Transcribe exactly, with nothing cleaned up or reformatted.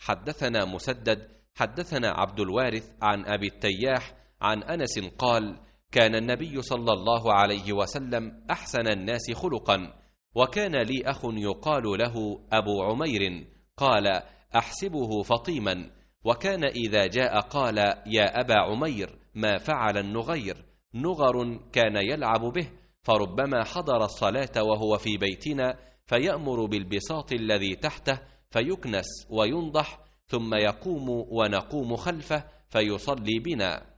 حدثنا مسدد حدثنا عبد الوارث عن أبي التياح عن أنس قال: كان النبي صلى الله عليه وسلم أحسن الناس خلقا، وكان لي أخ يقال له أبو عمير، قال: أحسبه فطيما، وكان إذا جاء قال: يا أبا عمير، ما فعل النغير؟ نغر كان يلعب به، فربما حضر الصلاة وهو في بيتنا فيأمر بالبساط الذي تحته فيكنس وينضح، ثم يقوم ونقوم خلفه فيصلي بنا.